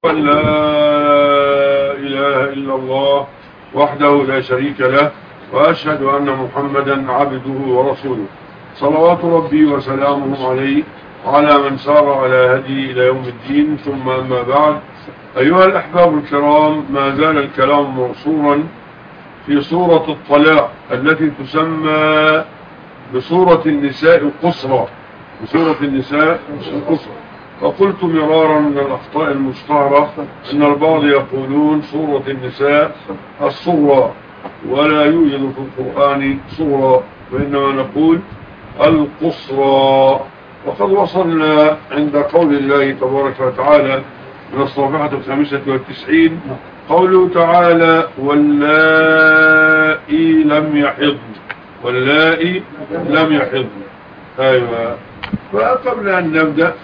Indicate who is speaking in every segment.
Speaker 1: لا إله إلا الله وحده لا شريك له، وأشهد أن محمدا عبده ورسوله، صلوات ربي وسلامه عليه وعلى من سار على هدي إلى يوم الدين. ثم أما بعد، أيها الأحباب الكرام، ما زال الكلام موصولا في سورة الطلاق التي تسمى بسورة النساء القصرى، بسورة النساء القصرى. وقلت مرارا من الأخطاء المشتهرة أن البعض يقولون سورة النساء الصغرى، ولا يوجد في القرآن صغرى، وإنما نقول القصرى. وقد وصلنا عند قول الله تبارك وتعالى من الصفحة 95 قوله تعالى: واللائي لم يحضن، واللائي لم يحضن. أيوة. فقبل أن نبدأ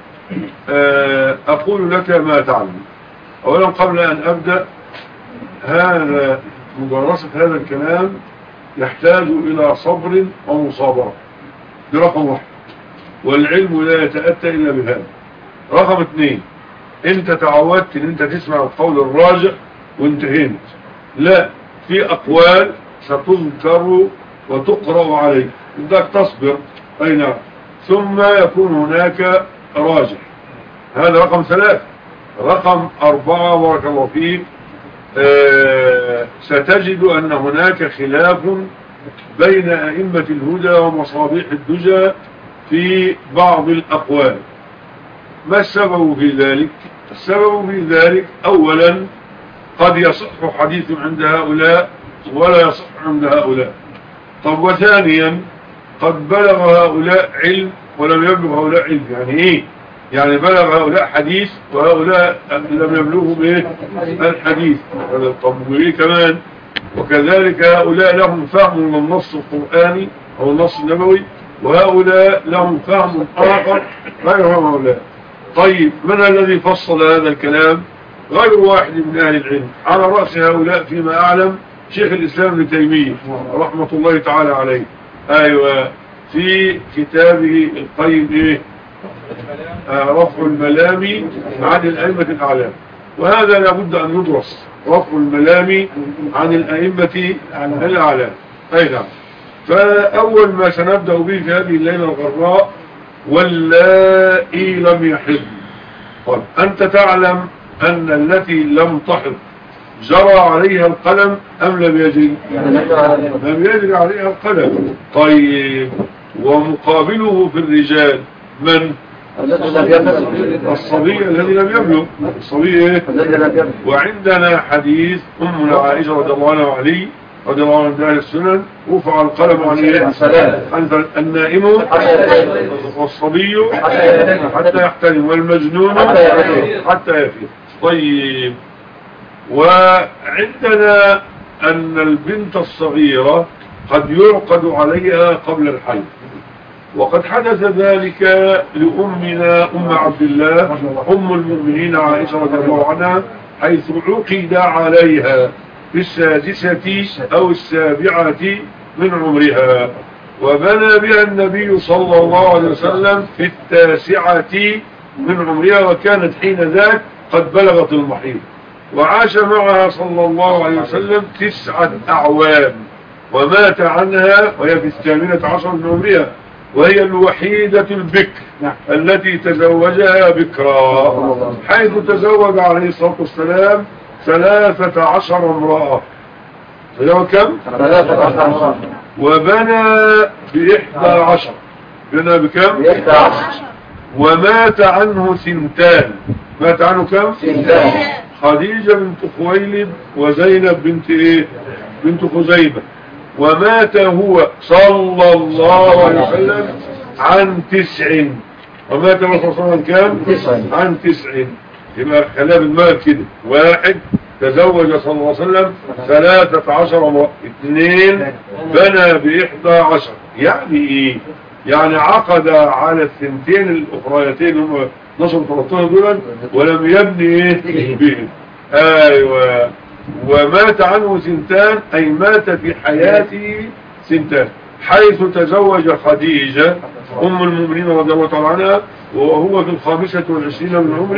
Speaker 1: أقول لك ما تعلم. أولا قبل أن أبدأ، هذا مدرسة هذا الكلام يحتاج إلى صبر ومصابرة، برقم واحد، والعلم لا يتأتى إلا بهذا. رقم اثنين، انت تعودت ان انت تسمع القول الراجع وانتهيت، لا، في أقوال ستذكر وتقرأ عليك، بدك تصبر. أي نعم. ثم يكون هناك راجح. هذا رقم 3. رقم 4، بارك الله فيك، ستجد أن هناك خلاف بين أئمة الهدى ومصابيح الدجى في بعض الأقوال. ما السبب في ذلك؟ السبب في ذلك أولا قد يصح حديث عند هؤلاء ولا يصح عند هؤلاء. طب وثانيا قد بلغ هؤلاء علم ولم يبلغ هؤلاء علم. يعني ايه؟ يعني بلغ هؤلاء حديث وهؤلاء لم يبلغوا به الحديث. طب وايه كمان؟ وكذلك هؤلاء لهم فهم من النص القرآني او النص النبوي، وهؤلاء لهم فهم آخر غير هؤلاء. طيب من الذي فصل هذا الكلام؟ غير واحد من أهل العلم، على رأس هؤلاء فيما أعلم شيخ الإسلام ابن تيمية رحمة الله تعالى عليه. أيوة، في كتابه القيم ايه؟ رفع الملام عن الأئمة الأعلام. وهذا لابد أن يدرس، رفع الملام عن الأئمة الأعلام. أي نعم. فأول ما سنبدأ به في هذه الليلة الغراء: واللائي لم يحضن. طيب، أنت تعلم أن التي لم تحض جرى عليها القلم أم لم يجري؟ لم يجري عليها القلم. طيب، ومقابله في الرجال من؟ الصبي الذي لم يبلغ. الصبي. وعندنا حديث أمنا عائشة رضي الله عنها وعلي رضي الله عنه أهل السنن: رفع القلم عن النائم والصبي حتى يحتلم، والمجنون حتى يفيق. طيب، وعندنا أن البنت الصغيرة قد يعقد عليها قبل الحيض، وقد حدث ذلك لأمنا أم عبد الله أم المؤمنين عائشة رضي الله عنها، حيث عقد عليها في 6 أو 7 من عمرها، وبنى بها النبي صلى الله عليه وسلم في 9 من عمرها، وكانت حين ذاك قد بلغت المحيض، وعاش معها صلى الله عليه وسلم 9 أعوام، ومات عنها وهي في 18 من عمرها، وهي الوحيدة البكر التي تزوجها بكرا، حيث تزوج عليه الصلاة والسلام 13 امرأة. تزوج كم؟ 13 امرأة. وبنى ب11. بنى بكم؟ ب11. ومات عنه 2. مات عنه كم؟ 2. خديجة بنت خويلد وزينب بنت ايه؟ بنت خزيمة. ومات هو صلى الله عليه وسلم عن 9. ومات هو صلى الله عليه وسلم كم؟ 9. عن 9. يبقى خلاف المال كده: 1 تزوج صلى الله عليه وسلم 13 امرأة، 2 بنى ب11. يعني ايه؟ يعني عقد على 2 الأخريتين هم 12 13 دولا، ولم يبني ايه بهم. ايوه. ومات عنه 2، اي مات في حياته 2، حيث تزوج خديجة أم المؤمنين رضي الله تعالى عنها وهو في 25 من عمره،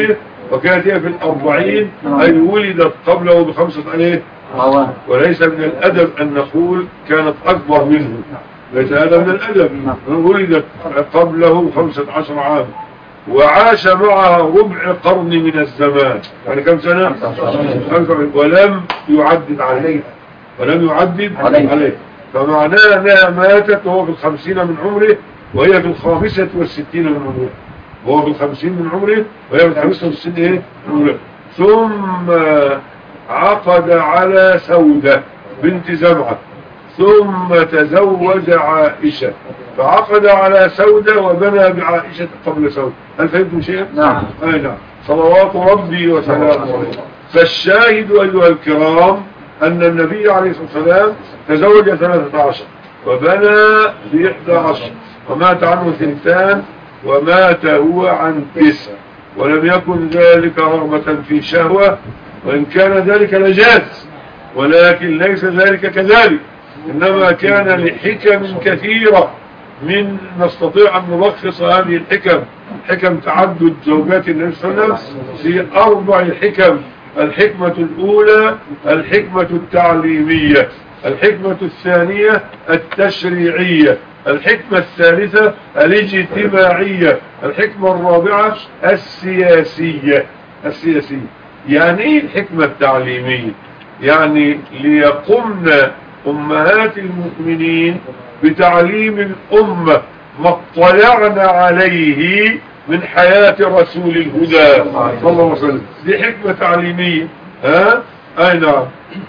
Speaker 1: وكانت هي في الأربعين أي ولدت قبله ب5 عليه، وليس من الأدب أن نقول كانت أكبر منه، ليس هذا من الأدب. ولدت قبله 15 عام وعاش معها ربع قرن من الزمان، يعني كم سنة؟ ولم يعدد عليه، فمعناه أنها ماتت وهو في 50 من عمره وهي في 65 من عمره، وهو في 50 من عمره وهي في 65 من عمره. ثم عقد على سودة بنت زمعة، ثم تزوج عائشة، فعقد على سودة وبنى بعائشة قبل سودة. هل فهمتم شيئا؟
Speaker 2: نعم.
Speaker 1: أي نعم. صلوات ربي وسلامه عليه. فالشاهد أيها الكرام أن النبي عليه الصلاة والسلام تزوج 13 وبنى ب11 ومات عنه 2 ومات هو عن 9، ولم يكن ذلك رغبة في شهوة، وإن كان ذلك لجاز، ولكن ليس ذلك كذلك، إنما كان لحكم كثيرة من نستطيع أن نلخص هذه حكم تعدد زوجات النبي صلى الله عليه وسلم في 4 حكم. الحكمة الأولى الحكمة التعليمية، الحكمة الثانية التشريعية، الحكمة الثالثة الاجتماعية، الحكمة الرابعة السياسية. يعني ايه الحكمة التعليمية؟ يعني ليقمن أمهات المؤمنين بتعليم الأمة ما اطلعنا عليه من حياة رسول الهدى صلى الله عليه وسلم. دي حكمة تعليمية. أي نعم.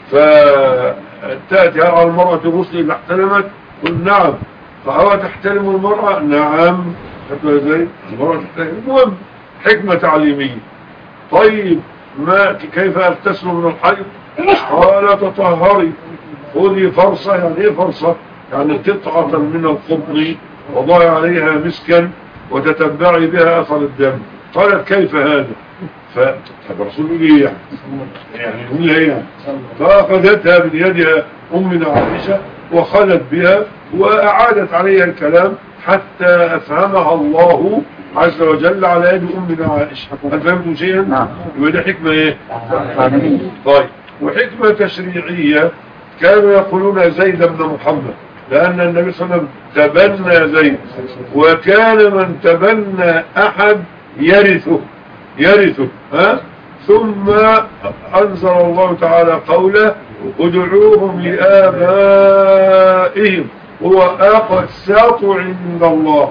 Speaker 1: فتأتي على المرأة الرسل إذا احتلمت؟ قل نعم. فهو تحترم المرأة؟ نعم. المرأة تحترم. المهم حكمة تعليمية. طيب كيف أغتسل من الحيض؟ قال تطهري، خذي فرصة. يعني ايه فرصة؟ يعني قطعة من القطن وضعي عليها مسكا وتتبعي بها أثر الدم. قالت كيف هذا؟ فالرسول ايه يعني يقول لها ايه؟ فأخذتها من يدها أمنا عائشة وخلت بها وأعادت عليها الكلام حتى أفهمها الله عز وجل على يد أمنا عائشة. هل فهمتم شيئا؟
Speaker 2: نعم.
Speaker 1: يبقى دي حكمة ايه؟ طيب. وحكمة تشريعية كانوا يقولون زيد بن محمد، لأن النبي صلى الله عليه وسلم تبنى زيد، وكان من تبنى أحد يرثه. ثم أنزل الله تعالى قوله ادعوهم لآبائهم هو أقسط عند الله.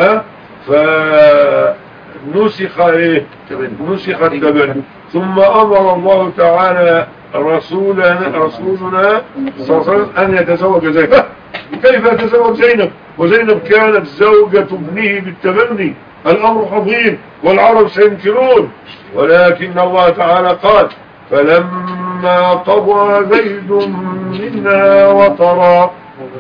Speaker 1: فنسخ نسخ التبني. ثم أمر الله تعالى رسولنا صلى الله عليه وسلم أن يتزوج زينب. كيف يتزوج زينب وزينب كانت زوجة ابنه بالتبني؟ الأمر عظيم والعرب سينكرون، ولكن الله تعالى قال فلما قضى زيد منها وطرا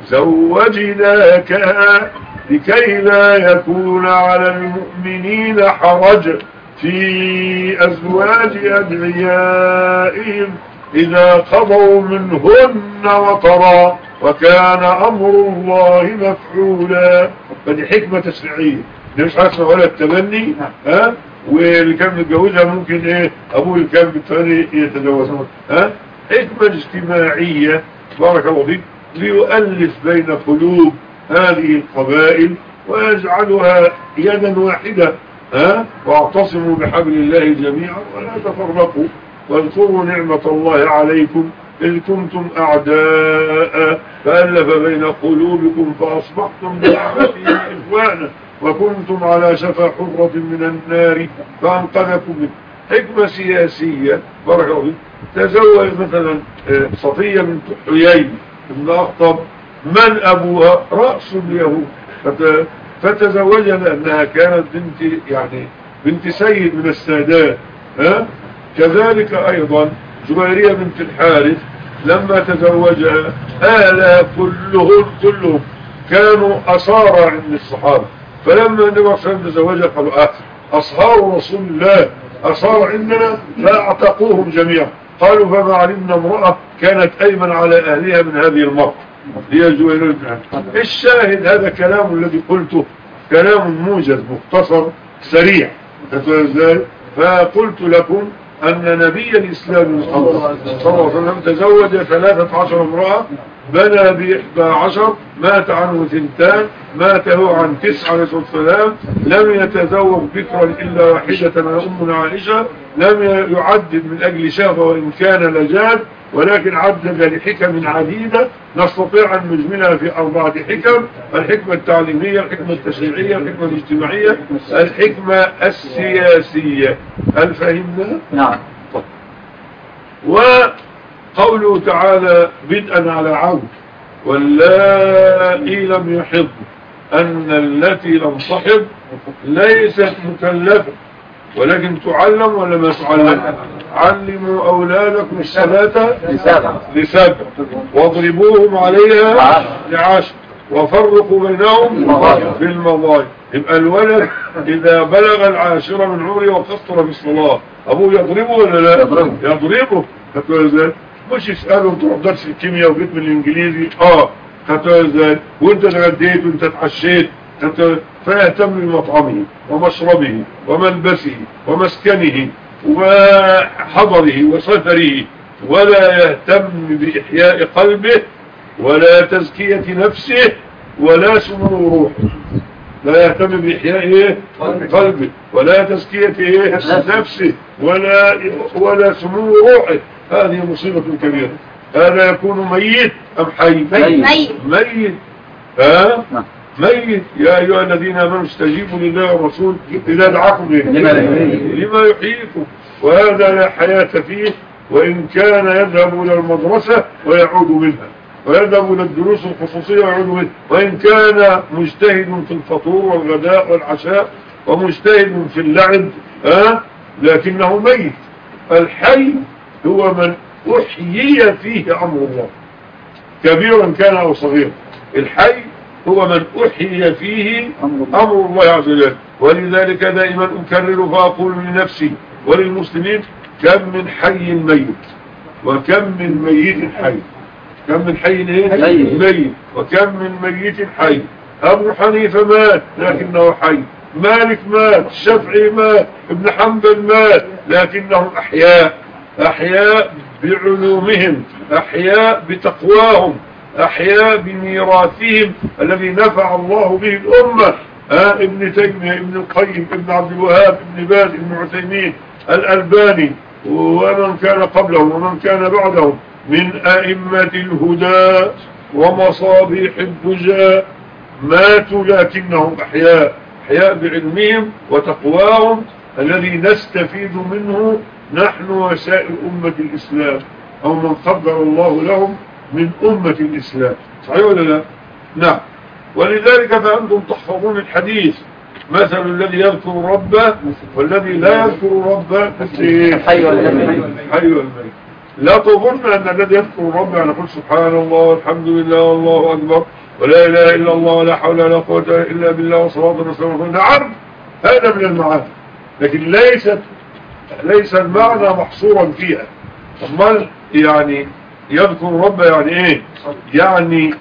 Speaker 1: زوجناكها لكي لا يكون على المؤمنين حرج في أزواج أدعيائهم إذا قضوا منهن وطرا وكان أمر الله مفعولا. فدي حكمة تشريعية. مش حسنا ولا التبني. واللي كان متجوزها ممكن ايه ابوه اللي كان بالتالي يتجوزها. حكمة اجتماعية بارك الله فيك ليؤلف بين قلوب هذه القبائل ويجعلها يدا واحدة. واعتصموا بحبل الله جميعا ولا تفرقوا واذكروا نعمة الله عليكم إذ كنتم أعداء فألف بين قلوبكم فأصبحتم بنعمته إخوانا وكنتم على شفا حفرة من النار فأنقذكم منه. حكمة سياسية بارك الله فيك. تزوج مثلا صفية بنت حيي بن أخطب، من أبوها؟ رأس اليهود، فتزوجها لأنها كانت بنت سيد من السادات. كذلك أيضا جويرية بنت الحارث لما تزوجها كلهم كانوا أسارى عند الصحابة، فلما النبي صلى الله عليه وسلم تزوجها قالوا أصهار رسول الله أسار عندنا فأعتقوهم جميعا. قالوا فما علمنا امرأة كانت أيمن على أهلها من هذه المرأة هي جويرية. الشاهد هذا كلام الذي قلته كلام موجز مختصر سريع. فقلت لكم أن نبي الإسلام صلى الله عليه وسلم تزوج 13 امرأة، بنى ب11، مات عنه 2، مات هو عن 9 عليه الصلاة والسلام، لم يتزوج بكرا إلا واحدة من أمنا عائشة، لم يعدد من أجل شهوة وإن كان لجاد، ولكن عدد لحكم عديدة نستطيع أن نجملها في 4 حكم: الحكمة التعليمية، الحكمة التشريعية، الحكمة الاجتماعية، الحكمة السياسية. هل فهمنا؟
Speaker 2: نعم.
Speaker 1: وقوله تعالى بدءا على عود: واللائي لم يحض، أن التي لم تحض ليست مكلفة ولكن تعلم ولا ما تعلم؟ علموا أولادكم الصلاة لسبع واضربوهم عليها ل10 وفرقوا بينهم في المضاجع. يبقى الولد إذا بلغ 10 من عمره وقصر في الصلاة أبوه يضربه ولا لا؟ يضربه. خدتوا ازاي؟ مش يسأله تروح درس الكيمياء وجيت من الإنجليزي خدتوا ازاي؟ وانت اتغديت وانت اتعشيت، فيهتم بمطعمه ومشربه وملبسه ومسكنه وحضره وسفره، ولا يهتم بإحياء قلبه ولا تزكية نفسه ولا سمو روحه. لا يهتم بإحياء قلبه ولا تزكية نفسه ولا سمو روحه. هذه مصيبة كبيرة. هذا يكون ميت أم حي؟ ميت. ميت. يا أيها الذين آمنوا استجيبوا لله والرسول إذا دعاكم لما يحييكم. وهذا لا حياة فيه، وإن كان يذهب إلى المدرسة ويعود منها، ويذهب إلى الدروس الخصوصية ويعود منها، وإن كان مجتهد في الفطور والغداء والعشاء ومجتهد في اللعب لكنه ميت. الحي هو من أحيي فيه أمر الله، كبيرا كان أو صغيرا. الحي هو من أحيي فيه أمر الله عز وجل. ولذلك دائما أكرر فأقول لنفسي وللمسلمين: كم من حي ميت وكم من ميت حي. كم من حي ميت وكم من ميت حي. أبو حنيفة مات لكنه حي، مالك مات، الشافعي مات، ابن حنبل مات، لكنهم أحياء بعلومهم، أحياء بتقواهم، أحياء بميراثهم الذي نفع الله به الأمة. ابن تيمية، ابن القيم، ابن عبد الوهاب، ابن باز، ابن عثيمين، الألباني، ومن كان قبلهم ومن كان بعدهم من أئمة الهدى ومصابيح الدجى ماتوا لكنهم أحياء بعلمهم وتقواهم الذي نستفيد منه نحن وسائر أمة الإسلام، أو من قدر الله لهم من أمة الإسلام. صحيح ولا لا؟ نعم. ولذلك فأنتم تحفظون الحديث: مثل الذي يذكر ربه والذي لا يذكر ربه
Speaker 2: الحي
Speaker 1: والميت. لا تظن أن الذي يذكر ربه يقول سبحان الله والحمد لله والله أكبر ولا إله إلا الله ولا حول ولا قوة إلا بالله وصلاة والسلام. نعم، هذا من المعاني، لكن ليس المعنى محصورا فيها. أما يعني يذكر ربه يعني إيه؟ يعني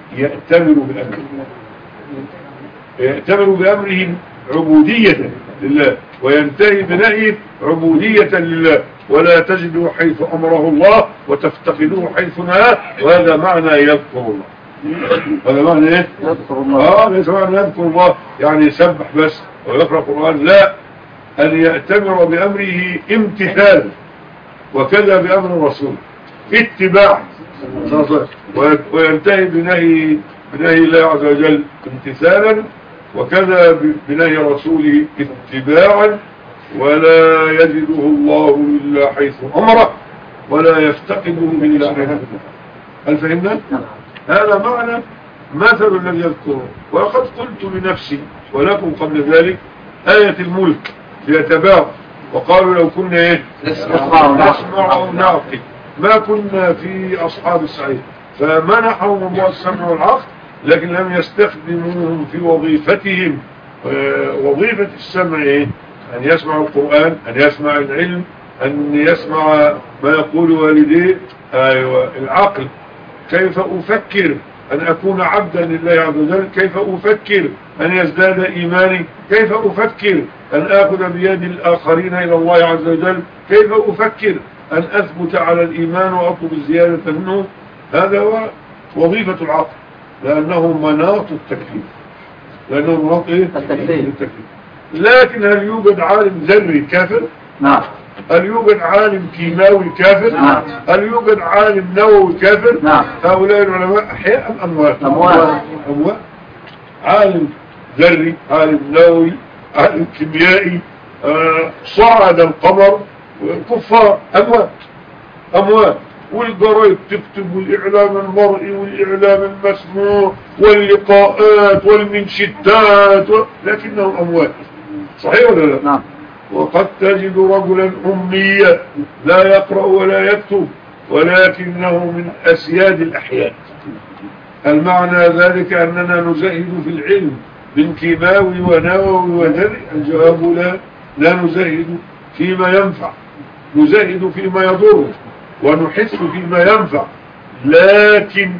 Speaker 1: يأتمر بأمره عبودية لله، وينتهي بنهيه عبودية لله، ولا تجده حيث أمره الله وتفتقدوه حيث نهاه. وهذا معنى يذكر الله. هذا معنى ايه؟ يذكر الله. ليس معنى يذكر الله يعني يسبح بس ويقرأ القرآن، لا، أن يأتمر بأمره امتثالا، وكذا بأمر الرسول اتباع، وينتهي بنهي الله عز وجل امتثالا، وكذا بنهي رسوله اتباعا، ولا يجده الله إلا حيث أمره ولا يفتقده إلا حيث. هل فهمنا؟ هذا معنى مثل الذي يذكره. وقد قلت لنفسي ولكم قبل ذلك آية الملك ليتباعوا، وقالوا لو كنا نسمع أو نعقل ما كنا في أصحاب السعير، فمنحهم الله السمع والعقل، لكن لم يستخدموهم في وظيفتهم. وظيفة السمع أن يسمع القرآن، أن يسمع العلم، أن يسمع ما يقول والديه. أيوة، العقل كيف أفكر أن أكون عبدا لله عز وجل؟ كيف أفكر أن يزداد إيماني؟ كيف أفكر أن آخذ بيد الآخرين إلى الله عز وجل؟ كيف أفكر أن أثبت على الإيمان وأطلب الزيادة منه؟ هذا هو وظيفة العقل، لأنه مناط التكليف، لأنه مناط التكليف. لكن هل يوجد عالم ذري كافر؟
Speaker 2: نعم.
Speaker 1: هل يوجد عالم كيماوي كافر؟
Speaker 2: نعم.
Speaker 1: هل يوجد عالم نووي كافر؟
Speaker 2: نعم.
Speaker 1: هؤلاء العلماء أحياء أم أموات؟
Speaker 2: أموات.
Speaker 1: عالم ذري، عالم نووي، عالم كيميائي، صعد القمر، كفار، أموات. والجرايد تكتب، والإعلام المرئي والإعلام المسموع واللقاءات والمنشدات لكنهم أموات. صحيح ولا لا؟
Speaker 2: نعم.
Speaker 1: وقد تجد رجلا أميا لا يقرأ ولا يكتب ولكنه من أسياد الأحياء. المعنى ذلك أننا نزهد في العلم من كيماوي ونووي وذري؟ الجواب لا نزهد فيما ينفع، نزهد فيما يضر ونحس فيما ينفع. لكن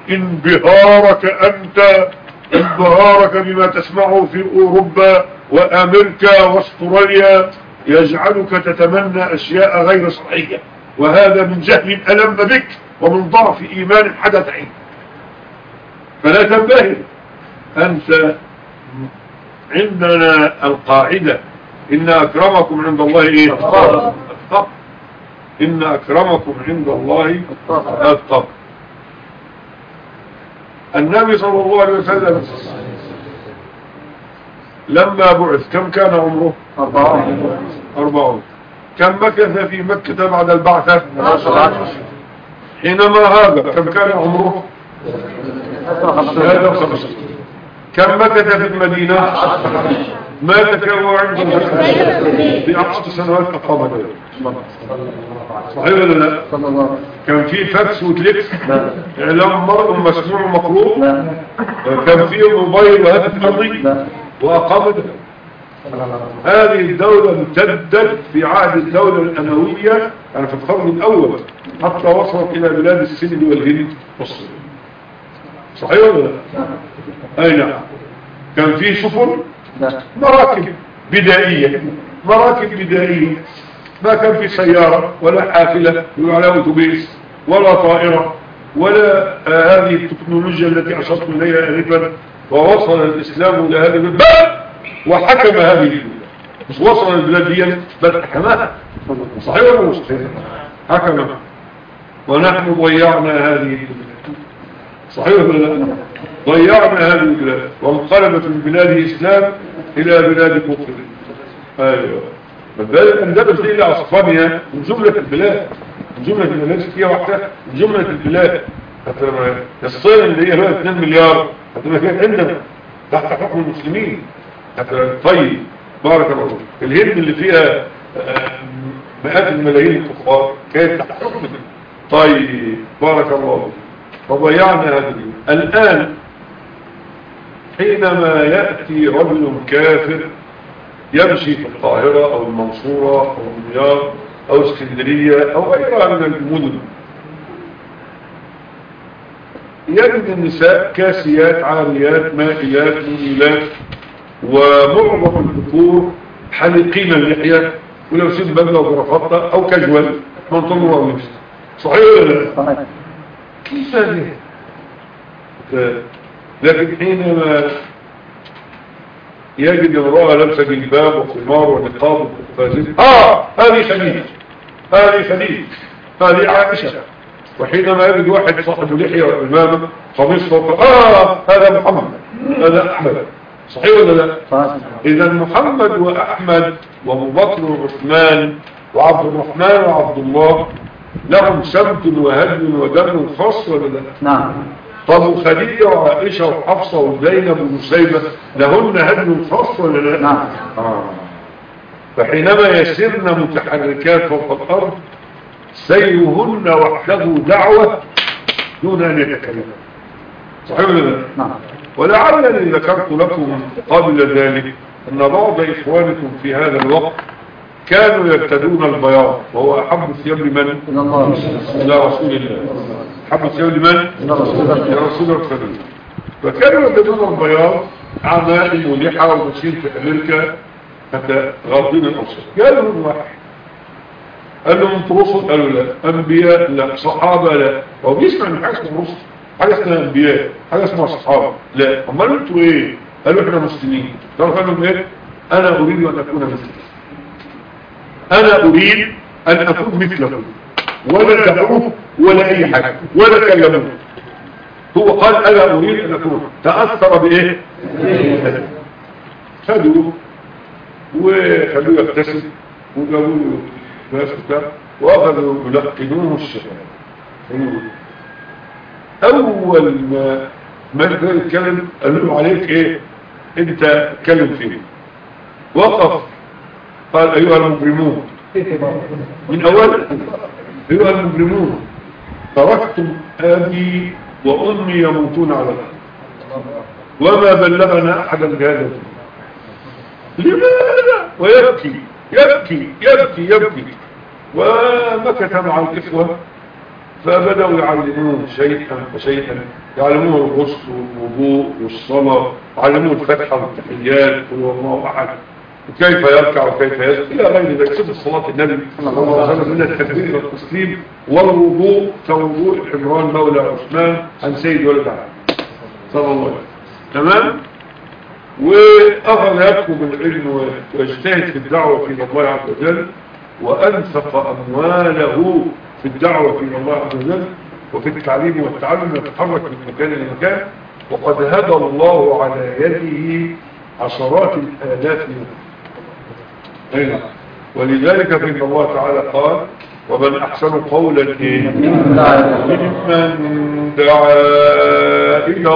Speaker 1: انبهارك بما تسمعه في أوروبا وأمريكا واستراليا يجعلك تتمنى أشياء غير صحية، وهذا من جهل ألم بك ومن ضعف إيمان حدث عندك. فلا تنبهر أنت. عندنا القاعدة إن أكرمكم عند الله التقوى. إن أكرمكم عند الله التقوى. النبي صلى الله عليه وسلم لما بعث كم كان عمره؟ 40. كم مكث في مكة بعد البعثة؟
Speaker 2: 17.
Speaker 1: حينما هاجر كم كان عمره؟ 53. كم مكث في المدينة؟ مات كان عنده في 10 سنوات أقام ذلك. صحيح ولا لا؟ كان في فاكس وتليكس، إعلام مرء مسموع ومقروء، كان في موبايل وهاتف أرضي وأقام ذلك. هذه الدولة امتدت في عهد الدولة الأموية يعني في القرن الأول حتى وصلت إلى بلاد السند والهند والصين. صحيح ولا لا؟ أي نعم. كان في سفن، مراكب بدائية، ما كان في سيارة ولا حافلة ولا أوتوبيس ولا طائرة ولا هذه التكنولوجيا التي أشرت إليها آنفا. ووصل الإسلام إلى هذه البلاد وحكم هذه البلاد، مش وصل البلاد دي بل حكمها. صحيح ولا مش صحيح؟ حكمها. ونحن ضيعنا هذه البلاد. صحيح ولا لا؟ ضيعنا هذه البلاد وانقلبت من بلاد الإسلام إلى بلاد كفر. أيوه. بل اندلس إلى أسبانيا من جملة البلاد، من جملة البلاد فيها وحدها، من جملة البلاد. الصين اللي هي بقى 2 مليار هتبقى كانت عندنا تحت حكم المسلمين. طيب بارك الله. الهند اللي فيها مئات الملايين الكفار كانت تحت حكم. طيب بارك الله. فضيعنا هذه. الآن حينما يأتي رجل كافر يمشي في القاهرة أو المنصورة أو دمياط أو اسكندرية أو غيرها من المدن، يجد النساء كاسيات عاريات مائلات مميلات، ومعظم الذكور حلقين اللحية ولابسين بدلة وجرافطة أو كجوال منطقة ولبس. صحيح ولا لا؟ كيف هذه؟ لكن حينما يجد امرأة لابسة جلباب وخمار ونقاب وقفازين، هذه خديجة، هذه عائشة. وحينما يجد واحد صاحب لحية امامه قميص فوق، هذا محمد، هذا احمد. صحيح ولا لا؟ اذا محمد واحمد وابو بكر وعثمان وعبد الرحمن وعبد الله لهم سمت وهدي ودم خاص ولا لا؟
Speaker 2: نعم.
Speaker 1: طب خديجة وعائشة وحفصة وزينب ومسيبة لهن هدي خاص ولا لا؟
Speaker 2: نعم.
Speaker 1: فحينما يسرن متحركات فوق الأرض سيرهن وحده دعوة دون أن يتكلم. صحيح ولا لا؟
Speaker 2: نعم.
Speaker 1: ولعلني ذكرت لكم قبل ذلك أن بعض إخوانكم في هذا الوقت كانوا يرتدون البياض، وهو أحب الثياب لمن؟ إلى رسول الله. أحب الثياب لمن؟ إلى رسول الله. فكانوا يبدون البياض أعمال ملحة ومسير في أمريكا حتى غاضين الأوسط. قالوا من واحد قال لهم انتوا رسل؟ قالوا لا. أنبياء لا. صحابة لا. هو بيسمع من حاجة اسمها رسل، حاجة اسمها أنبياء، حاجة اسمها صحابة لا. أمال انتوا إيه؟ قالوا احنا مسلمين. قالوا لهم إيه؟ أنا أريد أن أكون مثلكم، أنا أريد أن أكون مثلكم، ولا دعوه ولا أي حاجة ولا كلموه. هو قال أنا أريد أن أكون. تأثر بإيه؟ خدوه وخلوه يبتسم وقالوا له ناس كتاب وأخذوا يلقنوه الشهادة. أول ما يقدر يتكلم قالوا له عليك إيه؟ أنت اتكلم فيه. وقف قال أيها المجرمون، من أول أيها المجرمون تركتم أبي وأمي يموتون على الأرض وما بلغنا أحدا بهذا. لماذا؟ ويبكي يبكي يبكي يبكي. ومكث مع الإخوة فبدأوا يعلمون شيئا فشيئا، يعلمون الغسل والوضوء والصلاة، يعلمون الفتحة والتحيات والله أحد، وكيف يركع وكيف يسجد إلى غير ذلك. صفة صلاة النبي صلى الله عليه وسلم من التكبير والتسليم، والوضوء كوضوء حمران مولى عثمان عن سيد ولد عم صلى الله عليه وسلم. تمام. وأخذ يطلب العلم ويجتهد في الدعوة إلى الله عز وجل، وأنفق أمواله في الدعوة إلى الله عز وجل وفي التعليم والتعلم، يتحرك من مكان لمكان، وقد هدى الله على يده عشرات الآلاف منهم. ولذلك فإن الله تعالى قال ومن أحسن قولا ممن دعا إلى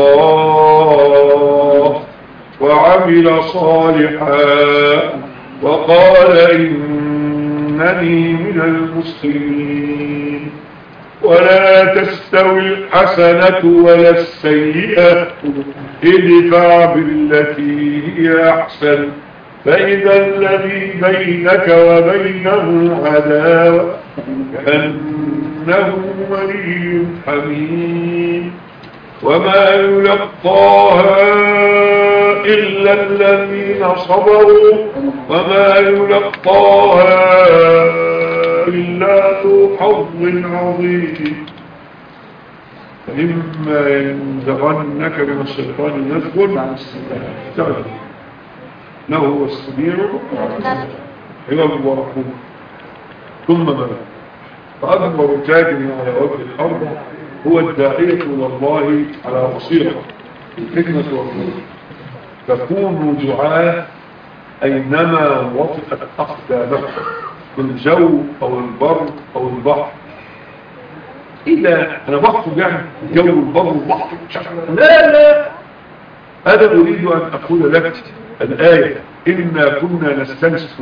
Speaker 1: الله وعمل صالحا وقال إنني من المسلمين. ولا تستوي الحسنة ولا السيئة، ادفع بالتي هي أحسن فإذا الذي بينك وبينه عداوة كأنه ولي حميم. وما يلقاها إلا الذين صبروا وما يلقاها إلا ذو حظ عظيم. فإما ينزغنك من الشيطان نزغ فاستعذ إنه هو السميع العليم ورحمه. ثم ماذا؟ فأكبر تاج على وجه الأرض هو الداعية إلى الله على بصيرة الحكمة والنور. تكونوا دعاة أينما وطئت أقدامكم في الجو أو البر أو البحر. إذا أنا بخطب يعني جو البر والبحر لا أنا أريد أن أقول لك الآية إنا كنا نستنسف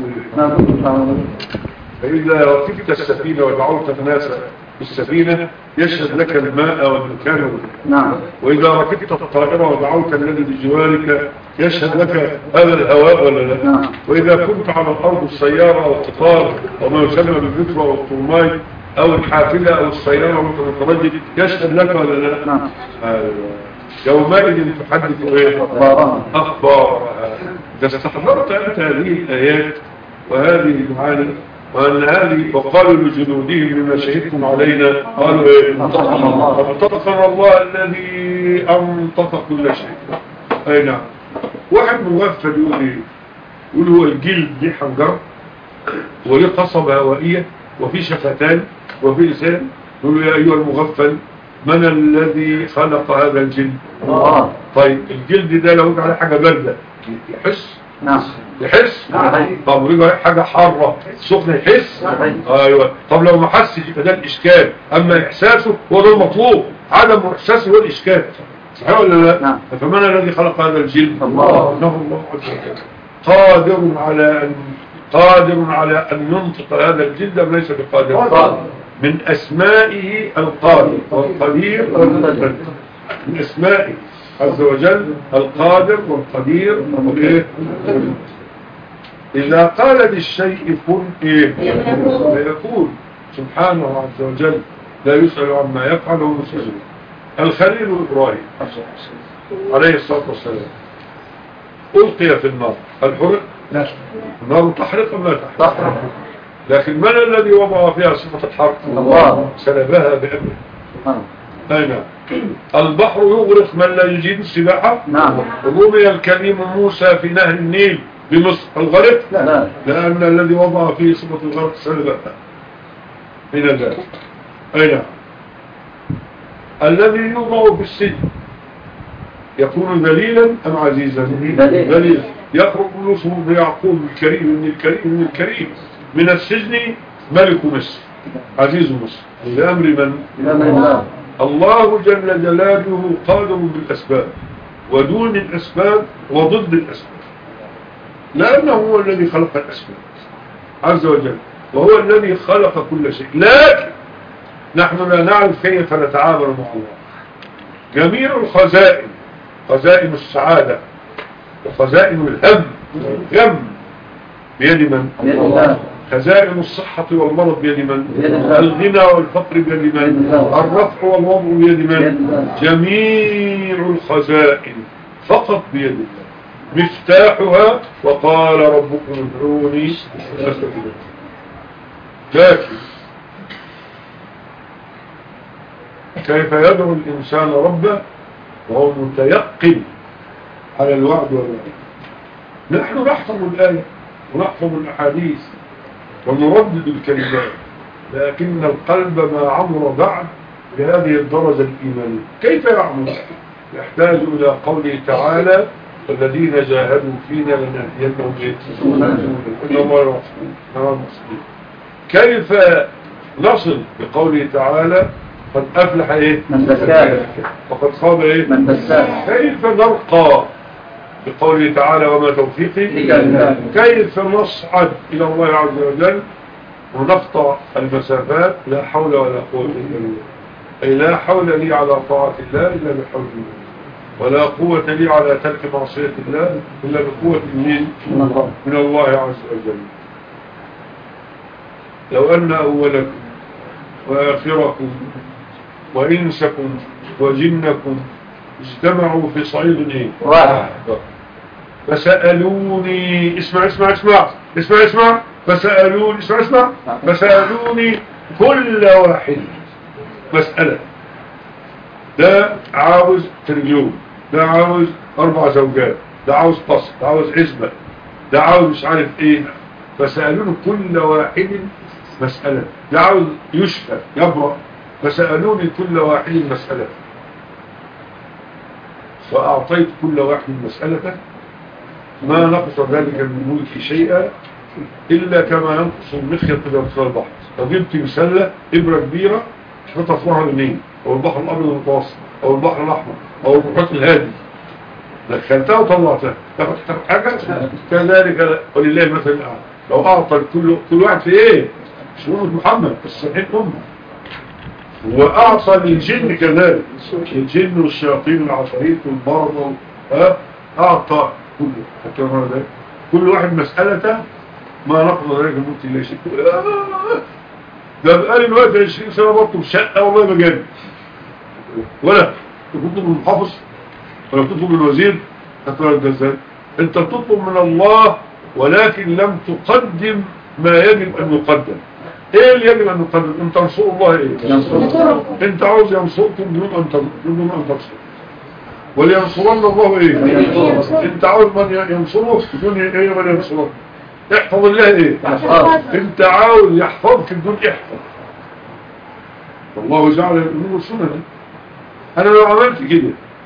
Speaker 1: فإذا ركبت السفينة ودعوت الناس في السفينة يشهد لك الماء والمكان. نعم. وإذا ركبت الطائرة ودعوت الذي بجوارك يشهد لك هذا الهواء ولا لا؟ نعم. وإذا كنت على الأرض السيارة أو القطار أو ما يسمى بالمترو أو الطرماي أو الحافلة أو السيارة المتردد يشهد لك ولا لا؟ نعم. يومئذ تحدث ايه؟ أخبارها. إذا استحضرت أنت هذه الآيات وهذه المعاني وأن هذه وقالوا لجنودهم لما شهدتم علينا قالوا ايه؟ انطقنا الله الذي أنطق كل شيء. أي نعم. واحد مغفل يقول ايه؟ يقول هو الجلد دي حنجر وليه قصبة هوائية وفي شفتان وفي لسان. يقول يا أيها المغفل من الذي خلق هذا الجلد؟ طيب الجلد ده لو على حاجة باردة يحس؟ نعم. يحس؟ نعم. طب ولو حاجة حارة سخنة يحس؟ نعم. ايوه. طب لو ما حسش فده الإشكال. أما إحساسه هو ده المطلوب، عدم إحساسه هو الإشكال. صحيح ولا لا؟ نعم. فمن الذي خلق هذا الجلد؟ الله. إنه الله عز وجل قادر على أن ينطق هذا الجلد أم ليس بقادر؟ من أسمائه القادر والقدير والمقتدر. من أسمائه عز وجل القادر والقدير والمقتدر. إذا قال للشيء كن إيه؟ فيكون. سبحانه عز وجل لا يسأل عما يفعل وهو يسأل. الخليل إبراهيم عليه الصلاة والسلام ألقي في النار، الحرق النار تحرق أم لا تحرق؟ لكن من الذي وضع فيها صفة الحرق؟
Speaker 2: الله
Speaker 1: سلبها بأمره. أي نعم. البحر يغرق من لا يجيد السباحة.
Speaker 2: نعم.
Speaker 1: رمي الكريم موسى في نهر النيل بمصر، الغرق؟
Speaker 2: لا.
Speaker 1: لأن الذي وضع فيه صفة الغرق سلبها من ذلك. أي نعم. الذي يوضع في السجن يكون ذليلا أم عزيزا؟ ذليلا. يخرج يوسف بن يعقوب الكريم من السجن ملك مصر عزيز مصر بأمر من؟ الله جل جلاله قادر بالأسباب ودون الأسباب وضد الأسباب، لأنه هو الذي خلق الأسباب عز وجل وهو الذي خلق كل شيء، لكن نحن لا نعرف كيف نتعامل مع الله. جميع الخزائن، خزائن السعادة وخزائن الهم بيد من؟ خزائن الصحة والمرض بيد من؟ الغنى والفقر بيد من؟ الرفع والوضع بيد من؟ جميع الخزائن فقط بيد الله، مفتاحها وقال ربكم ادعوني أستجب لكم. لكن كيف يدعو الإنسان ربه وهو متيقن على الوعد والوعد؟ نحن نحفظ الآية ونحفظ الأحاديث ونردد الكلمات، لكن القلب ما عمر بعد بهذه الدرجة الإيمانية. كيف يعمر؟ يحتاج إلى قوله تعالى والذين جاهدوا فينا لنهدينهم إن الله يحب. كيف نصل بقوله تعالى قد أفلح
Speaker 2: من زكاها
Speaker 1: وقد خاب
Speaker 2: من دساها؟
Speaker 1: كيف نرقى بقوله تعالى وما توفيقي؟ كيف نصعد إلى الله عز وجل ونقطع المسافات؟ لا حول ولا قوة إلا بالله. أي لا حول لي على طاعة الله إلا بحول الله، ولا قوة لي على ترك معصية الله إلا بقوة من الله عز وجل. لو أن أولكم وآخركم وإنسكم وجنكم اجتمعوا في صعيد واحد فسألوني اسمع فسألوني كل واحد مسألة، ده عاوز تريليون، ده عاوز 4 زوجات، ده عاوز قصر، ده عاوز عزبة، ده عاوز مش عارف ايه، فسألوني كل واحد مسألة، ده عاوز يشفى يبرأ، فسألوني كل واحد مسألة وأعطيت كل واحد مسألة ما نقص ذلك من ملك شيئا إلا كما ينقص المخيط إذا وصل البحر. لو جبت مسلة إبرة كبيرة حطها في نهر النيل أو البحر الأبيض المتوسط أو البحر الأحمر أو المحيط الهادي، دخلتها وطلعتها تاخد حاجة كذلك. ولله المثل الأعلى، لو أعطى كل واحد في إيه؟ شؤون محمد الصحيح وأعطى للجن كذلك، الجن والشياطين والعفاريت والمرضى أعطى كل واحد مسألته ما نقض ذلك الموت إلا شيء. ده بقالي الوقت 20 سنة بطلب شقة والله ما جاني، ولا تطلب من المحافظ ولا تطلب من الوزير. انت تطلب من الله ولكن لم تقدم ما يجب أن يقدم. ايه اللي يجب ان نقدم؟ ان تنصروا الله ايه؟ انت عاوز ينصركم بدون ان تنصروا، ولينصرن الله ايه؟ انت عاوز من ينصره بدون ايه؟ من ينصره احفظ الله ايه؟ انت عاوز يحفظك بدون احفظ. والله جعل الامور سننا. انا لو عملت كده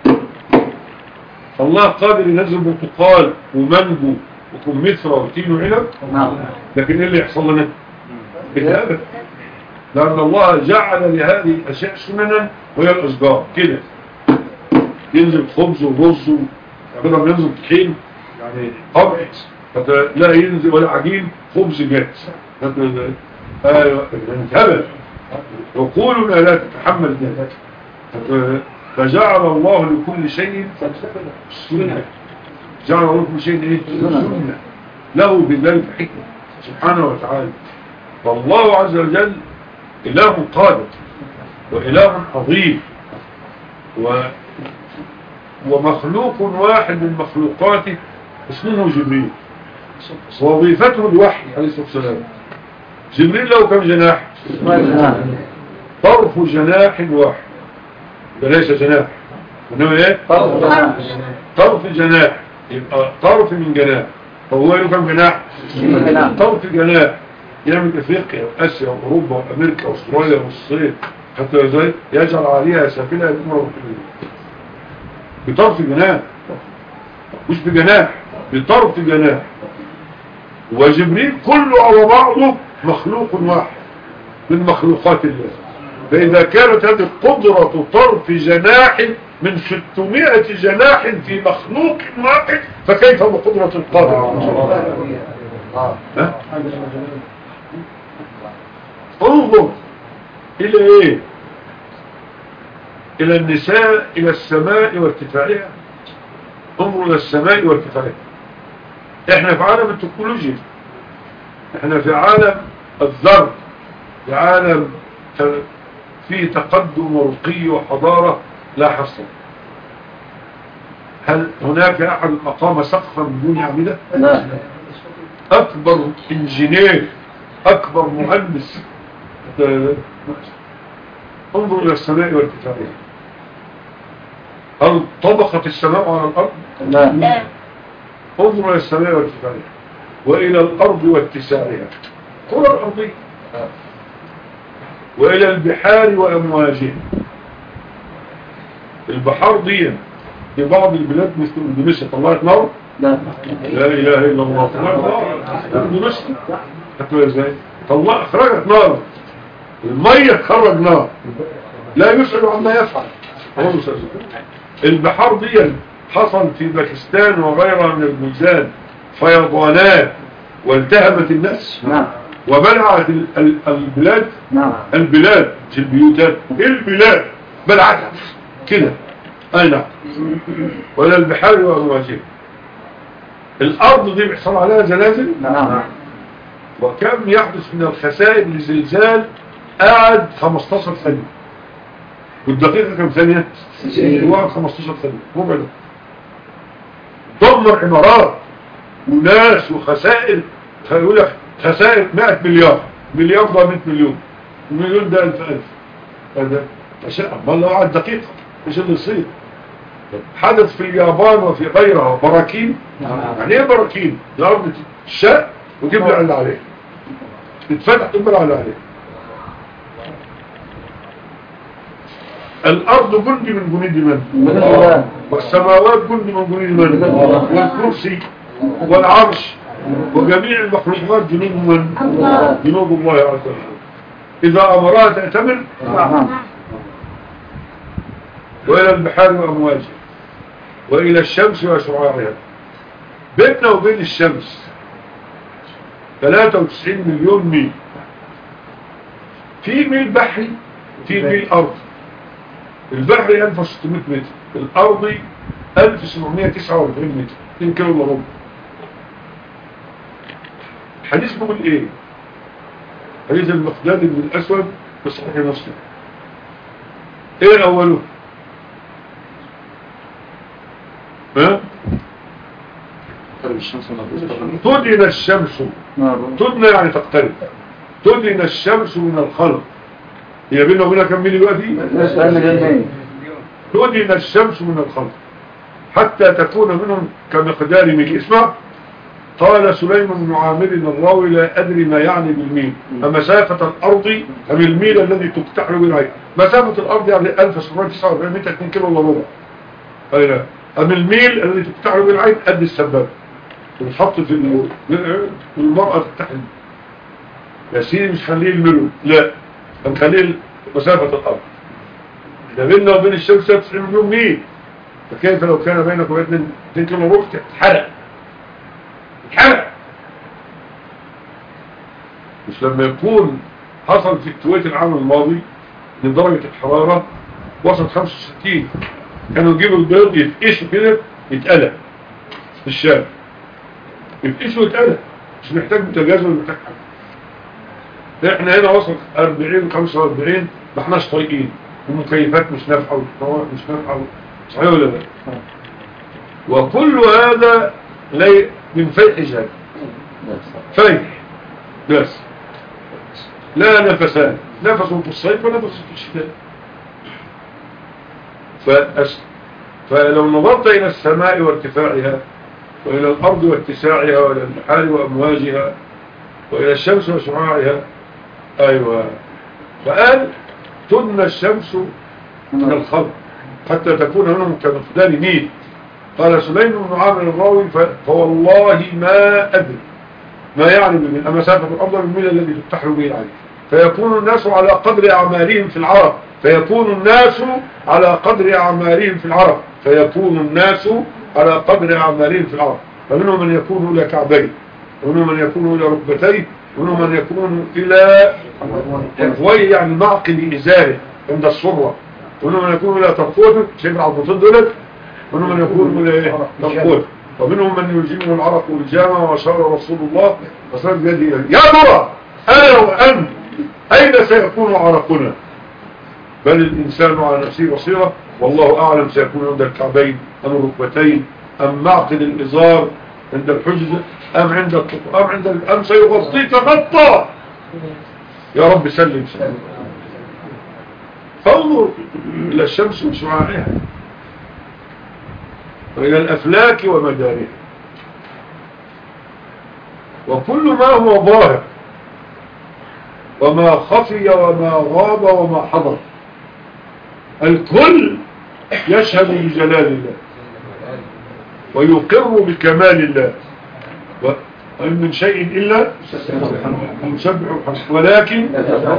Speaker 1: الله قادر ينزل برتقال ومانجو وكمثرى وتين وعنب، لكن ايه اللي يحصل لنا؟ بالهبل، لأن الله جعل لهذه الأشياء سننا وهي الأشجار كده ينزل خبز ورز كده، ينزل طحين يعني قمح لا ينزل ولا عجين، خبز جاهز. ايوه هبل، عقولنا لا تتحمل ذلك. فجعل الله لكل شيء سنة، جعل الله لكل شيء ايه؟ سنة له بذلك حكمة سبحانه وتعالى. فالله عز وجل إله قادر وإله عظيم، ومخلوق واحد من مخلوقاته اسمه جبريل، وظيفته الوحي عليه الصلاة والسلام. جبريل له كم جناح؟ طرف جناح واحد، ليس جناح، انما ايه؟ طرف جناح، يبقى طرف من جناح. فهو له كم جناح؟ طرف جناح يعمل افريقيا واسيا واوروبا وامريكا واستراليا والصين حتى ازاي يجعل عليها سفينه الامم والمسلمين بطرف جناح، مش بجناح، بطرف جناح. وجبريل كله على بعضه مخلوق واحد من مخلوقات الله. فإذا كانت هذه قدرة طرف جناح من 600 جناح في مخلوق واحد، فكيف بقدرة القادر؟ انظر إلى إيه؟ إلى النساء، إلى السماء وارتفاعها. انظر إلى السماء وارتفاعها. احنا في عالم التكنولوجيا، احنا في عالم الذر، في عالم فيه تقدم ورقي وحضارة لا حصر. هل هناك أحد أقام سقفا بدون أعمدة؟ لا. أكبر إنجينير، أكبر مهندس. انظر إلى السماء وارتفاعها. هل طبقت السماء على الأرض؟ لا. انظر إلى السماء وارتفاعها وإلى الأرض واتساعها، كرة الأرضية، وإلى البحار وأمواجها. البحار دي في بعض البلاد مثل اندونيسيا طلعت نار؟ لا إله إلا الله. اندونيسيا هتقول ازاي؟ طلع اخرجت نار، المية تخرج نار، لا يسأل عما يفعل. البحار دي حصل في باكستان وغيرها من البلدان فيضانات والتهمت الناس وبلعت البلاد. البلاد مش البيوتات، البلاد بلعتها كده. اي نعم. ولا البحار وامواجها. الارض دي بيحصل عليها زلازل. وكم يحدث من الخسائر لزلزال قاعد 15 ثانية، والدقيقة كم ثانية؟ وقعد 15 ثانية، ربع ده دمر عمارات وناس وخسائر. يقول لك خسائر 100 مليار، مليار ده 100 مليون، المليون ده 1000. هذا أشياء ما لو قعد دقيقة ايش اللي يصير؟ حدث في اليابان وفي غيرها براكين. يعني ايه براكين؟ الارض تشق وتبلع اللي عليه، تتفتح تبلع اللي عليه. الارض جندي من جنود من؟ والسماوات جندي من جنود من؟ والكرسي والعرش وجميع المخلوقات جنود من؟ جنود الله عز وجل. اذا امرها تأتمر. وإلى البحار وأمواجها وإلى الشمس وشعاعها. بيننا وبين الشمس 93 مليون ميل. في ميل بحري، في ميل أرضي. البحري 1600 متر، الأرضي 1749 متر، 2 كيلو إلا ربع. الحديث بيقول إيه؟ حديث المقداد بن الأسود في صحيح مسلم. إيه أوله؟ تدن الشمس، تدن يعني تقترب، تدن الشمس من الخلق. هي بيننا وبينها كم ميل دلوقتي؟ تدن الشمس من الخلق حتى تكون منهم كمقدار ميل. اسمع، قال سليم بن عامر الراوي لا أدري ما يعني بالميل، فمسافة الأرض أم الميل الذي تقتحل بالعين. مسافة الأرض يعني 1749 متر، 2 كيلو إلا ربع. أي أم الميل الذي تقتحل بالعين قد السباب وتحط في المرأة تتحل. يا سيدي مش خليه الملو، لا هنخليه مسافة الأرض. ده بيننا وبين الشمس 90 مليون ميل، فكيف لو كان بينك وبين 2 كيلو ربع؟ تتحرق، تتحرق. مش لما يكون حصل في الكويت العام الماضي ان درجة الحرارة وصلت 65، كانوا يجيبوا البيض يتقشوا كده يتقلق في الشارع، يتقشوا يتقلق، مش محتاج بوتاجاز ولا محتاج حاجة. احنا هنا وصلت 40 45 ما احناش طايقين، المكيفات مش نافعة والطوارئ مش نافعة، صحيح ولا لا؟ وكل هذا من فيح جهل، فيح بس لا نفسان، نفس في الصيف ونفس في الشتاء. فلو نظرت إلى السماء وارتفاعها وإلى الأرض واتساعها وإلى البحار وأمواجها وإلى الشمس وشعاعها، أيوة، فقال تدنى الشمس من الخلق حتى تكون هنا كمقدار ميل. قال سليم بن عامر الراوي فوالله ما أدري ما يعني من مسافة الأرض من الميل الذي تفتحه به العين، فيكون الناس على قدر أعمالهم في العرب، فيكون الناس على قدر أعمالهم في العرب، فيكون الناس على قدر أعمالهم في العرب، فمنهم من يكون إلى كعبين، ومنهم من يكون إلى ركبتين، ومنهم من يكون إلى حفويه يعني معقل إزاره عند الصرة، ومنهم من يكون إلى ترقوته شبر عضبطين دولت، ومنهم من يكون إلى ترقوته، ومنهم من يلجمه العرق والجامع. وشار رسول الله فصار بيده يا ترى أنا وأنت أين سيكون عرقنا؟ بل الإنسان على نفسه بصيرة، والله أعلم سيكون عند الكعبين أم الركبتين أم معقل الإزار عند الحجز أم عند الطق أم عند أم سيغطيك غطى. يا رب سلم سلم. فانظر إلى الشمس وشعاعها وإلى الأفلاك ومدارها، وكل ما هو ظاهر وما خفي وما غاب وما حضر، الكل يشهد بجلال الله ويقر بكمال الله، وإن من شيء إلا يسبح الحمد ولكن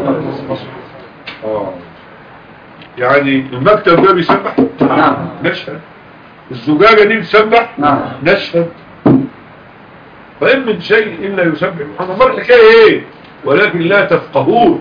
Speaker 1: يعني المكتب ده بيسبح نشهد، الزجاجة دي بتسبح نشهد، وإن من شيء إلا يسبح الحمد. مرة الحكاية إيه؟ ولكن لا تفقهون.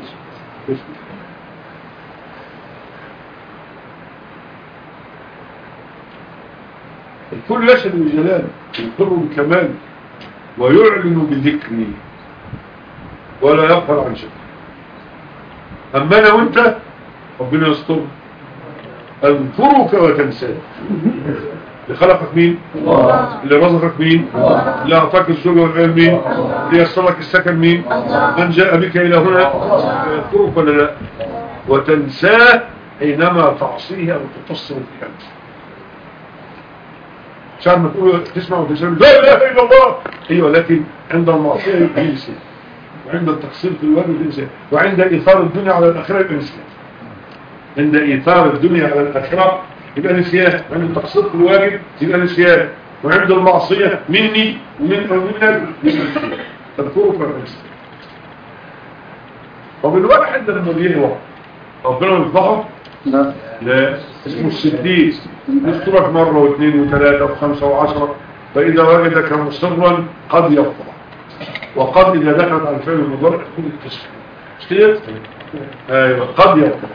Speaker 1: الكل يشهد بجلاله ويقر بكماله ويعلن بذكري ولا يغفل عن شيء. أما أنا وأنت ربنا يستر أذكرك وتنساك. اللي خلقك مين؟ الله. اللي رزقك مين؟ الله. اللي أعطاك الزوجة والعيال مين؟ اللي يسرك السكن مين؟ الله. من جاء بك إلى هنا يذكرك ولا لا؟ وتنساه حينما تعصيه أو تقصر في حياتك. شعر ما تقول تسمع وتسمع لا إله إلا الله، ايوه، لكن عند المعصية يبقى ينسى، وعند التقصير في الواجب ينسى، وعند إيثار الدنيا على الآخرة يبقى نسيان. عند إيثار الدنيا على الآخرة يبقى نسيان، وعند التقصير في الواجب يبقى نسيان، وعند المعصية مني ومنك نسيان. تذكرك ولا نسيان. طب الواحد لما بيهوى ربنا يفضحه؟ لا، اسمه السديد، يذكرك مرة واثنين وثلاثة وخمسة وعشرة، فإذا وجدك مصرا قد يفضح، وقد إذا دخلت على الفعل المضارع تكون التصفيق. مش كده؟ أيوة، قد يفضح.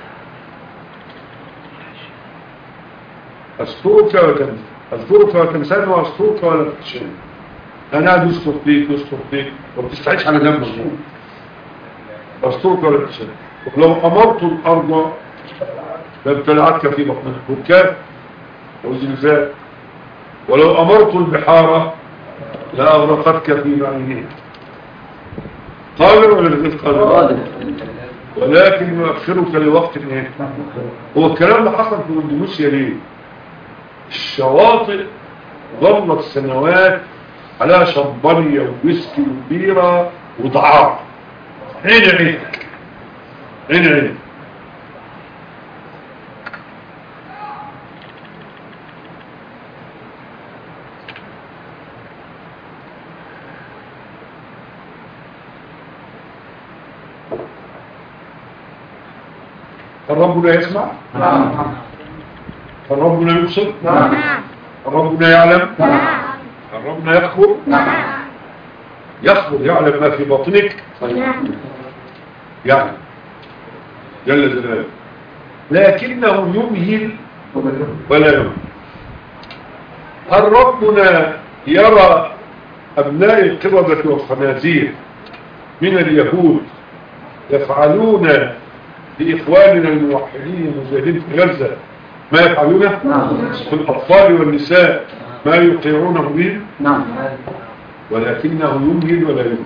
Speaker 1: أذكرك وتنسان وأذكرك ولا تنسان. أنا قاعد يذكر فيك وما بتستعيش على جنب مظلوم. أذكرك ولا تنسان. ولو أمرت الأرض لابتلعتك في بطنها بركان وزلزال، ولو أمرت البحار لأغرقتك في معينها. قادر ولا غير قادر؟ ولكن يؤخرك لوقت ايه؟ هو الكلام ده حصل في اندونيسيا ليه؟ الشواطئ ظلت سنوات على شمبانيا وويسكي وبيرة وضعاف. عين ربنا يسمع؟ نعم. ربنا يبصر؟ نعم. ربنا يعلم؟ نعم. ربنا يخبر؟ نعم. يخبر يعلم ما في باطنك؟ نعم. يعني جل جلاله، لكنه يمهل ولا يمهل. هل ربنا يرى أبناء القردة والخنازير من اليهود يفعلون لإخواننا الموحدين المجاهدين في غزة ما يفعلونه
Speaker 2: نعم.
Speaker 1: في الأطفال والنساء ما يطيعونه به
Speaker 2: نعم.
Speaker 1: ولكنه يمهل ولا يمهل.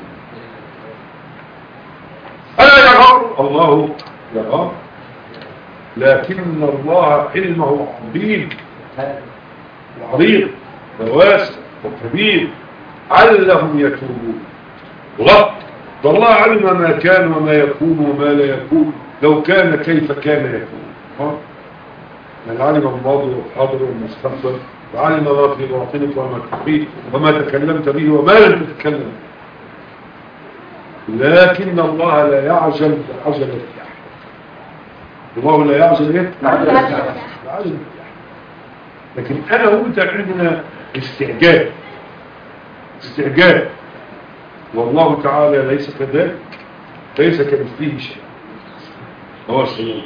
Speaker 1: ألا يغار الله يغار، لكن الله علمه عظيم عظيم وواسع وكبير، علهم يتوبون. والله علم ما كان وما يكون وما لا يكون، لو كان كيف كان يكون. من علم الماضي والحاضر والمستقبل، وعلم ما في باطنك وما تخفيه وما تكلمت به وما لم تتكلم. لكن الله لا يعجل بعجلة أحد. الله لا يعجل ايه؟ بعجلة. لكن انا وانت عندنا استعجال، والله تعالى ليس كذلك، ليس كمثله شيء، هو السلام.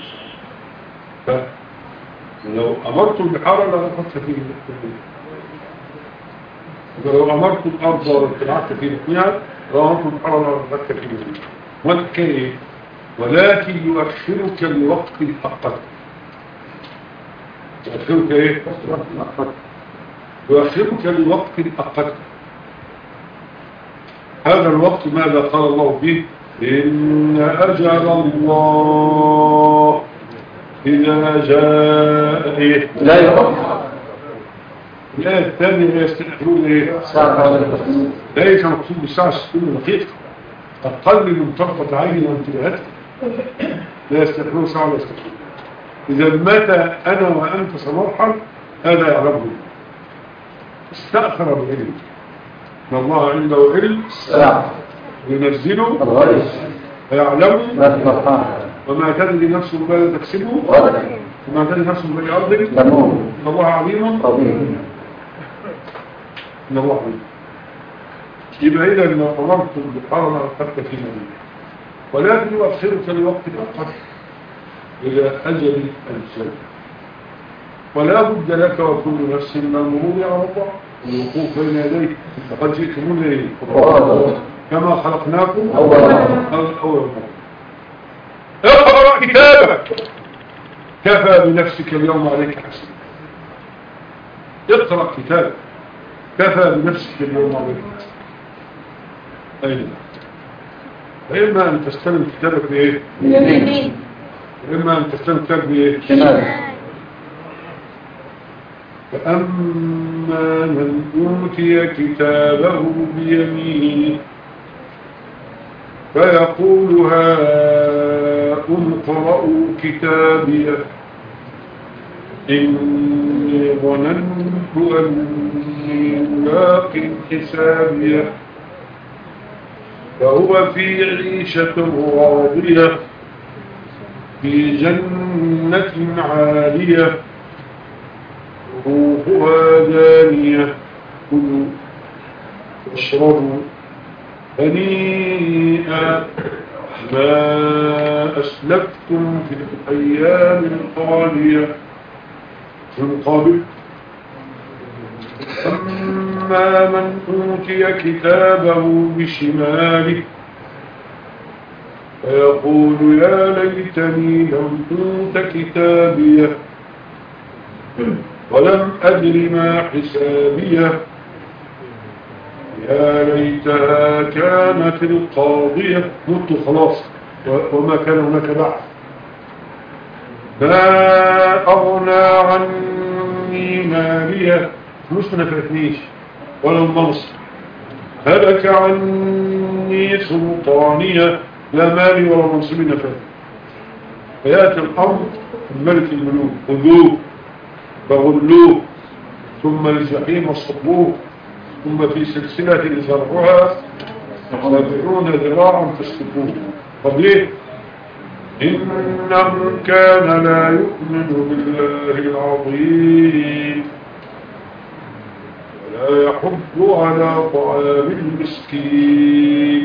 Speaker 1: فلو امرت البحار لغرقت فيه، ولو امرت الارض لابتلعت في بطنها لامرت البحار لغرقت فيه. والحكايه ولكن يؤخرك لوقت أقل. يؤخرك ايه؟ يؤخرك لوقت أقل. هذا الوقت ماذا قال الله فيه؟ إن أجل الله إذا جاء إيه؟
Speaker 2: لا يؤخر.
Speaker 1: الآية الثانية يستأخرون إيه؟ ليس مقصود بالساعة 60 دقيقة، أقل من طرفة عين وانتباهاتك. لا يستأخرون ساعة ولا يستأخرون. إذا متى أنا وأنت سنرحل هذا يعلمه، استأخر بالعلم. إن الله عنده علم
Speaker 2: الساعة
Speaker 1: ينزله
Speaker 2: الغيث
Speaker 1: ويعلم
Speaker 2: ما في الأرحام
Speaker 1: وما تدري نفس ماذا تكسبه
Speaker 2: غدا
Speaker 1: وما تدري نفس بأي أرض
Speaker 2: تموت
Speaker 1: إن الله عليم
Speaker 2: طبيعي.
Speaker 1: إن الله عليم. يبقى إذا ما أمرت بحرم أخذت في مدينة، ولكن يؤخرك لوقت أقل إلى أجل الجنة. ولا بد لك وكل نفس من المرور على الله والوقوف بين يديه. لقد جئتموني كما خلقناكم أول مرة. اقرأ كتابك كفى بنفسك اليوم عليك حسنا. اقرأ كتابك كفى بنفسك اليوم عليك حسنا. أين؟ فإما أن تستلم كتابك بإيه؟
Speaker 2: بيمين.
Speaker 1: وإما أن تستلم كتابك بإيه؟
Speaker 2: شمال.
Speaker 1: فأما من أوتي كتابه بيمينه فيقول هاؤم اقرءوا كتابيه إني ظننت أني ملاق حسابيه فهو في عيشة راضية في جنة عالية روحها دانية كلوا واشربوا هنيئا ما أسلفتم في الأيام الخالية من قبل. أما من أوتي كتابه بشماله فيقول يا ليتني لم أوت كتابيه ولم أدر ما حسابيه يا ليتها كانت القاضية. مت خلاص وما كان هناك بعد. ما أغنى عني مالية، فلوس ما نفعتنيش ولا المنصب. هلك عني سلطانية، لا مالي ولا منصبي نفعت. فيأتي الأمر الملك الملوك خذوه فغلوه ثم الجحيم صبوه ثم في سلسلة زرعها 70 ذراعا فاسلكوه. طب ليه؟ إنه كان لا يؤمن بالله العظيم ولا يحض على طعام المسكين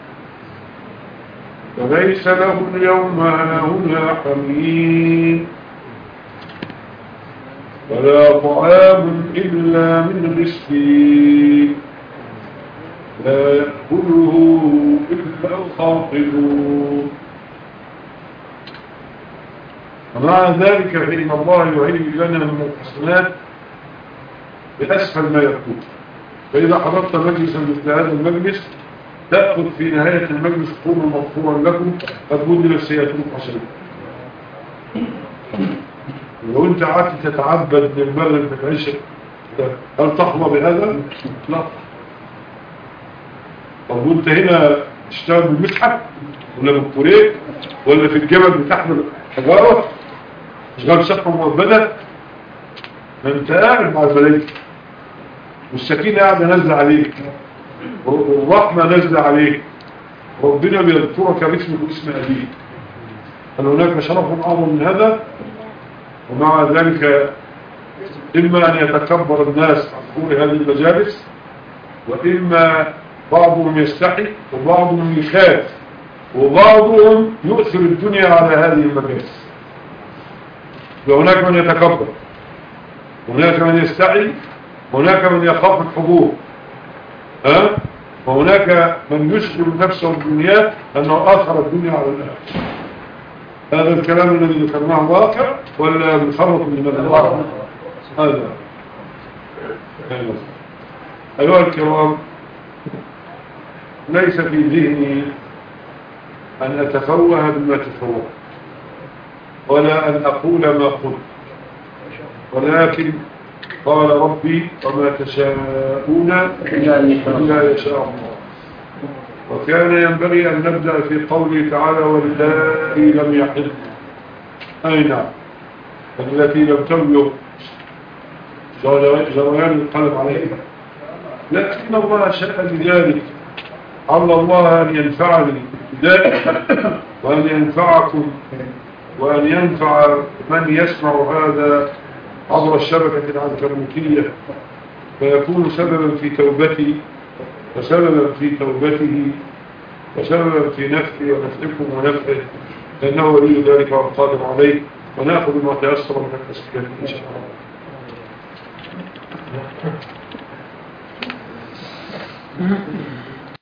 Speaker 1: فليس له اليوم هاهنا حميم ولا طعام إلا من غسلين لا يأكله إلا الخاطئون. ومع ذلك فإن الله يهيئ لنا من الحسنات بأسفل ما يكون. فإذا حضرت مجلسا مثل هذا المجلس تأخذ في نهاية المجلس قولا مغفورا لكم قد بدل سيئاتكم حسنات. لو انت قعدت تتعبد من المغرب من العشاء هل تحظى بهذا؟ لا. طب وانت هنا تشتغل بالمسحة ولا بالكوريك ولا في الجبل بتحمل حجارة تشغل شقة مؤبدة؟ ما انت قاعد مع الملائكة والسكينة قاعدة نازلة عليك والرحمة نازلة عليك، ربنا بيذكرك باسمك واسم أبيك. هل هناك شرف أعظم من هذا؟ ومع ذلك إما أن يتكبر الناس عن حضور هذه المجالس، وإما بعضهم يستحي وبعضهم يخاف وبعضهم يؤثر الدنيا على هذه المجالس. وهناك من يتكبر، هناك من يستحي، هناك من يخاف الحضور، وهناك من يشغل نفسه بالدنيا أنه آخر الدنيا على الآخر. هذا الكلام الذي ذكرناه واقع ولا بنخرط من الواقع؟ هذا أيها الكرام، ليس في ذهني أن أتفوه بما تفوه ولا أن أقول ما قلت، ولكن قال ربي وما تشاءون إلا يشاء الله. وكان ينبغي أن نبدأ في قوله تعالى واللاتي لم يحضن. أي نعم، التي لم تبلغ جريان القلب عليها، لكن الله شاء لذلك. على الله أن ينفعني بذلك وأن ينفعكم وأن ينفع من يسمع هذا عبر الشبكة العنكبوتية فيكون سببا في توبتي وسببا في توبته وسببا في نفعي ونفعكم ونفعه، لأنه ولي ذلك والقادر عليه. ونأخذ ما تيسر من التسبيح إن شاء الله.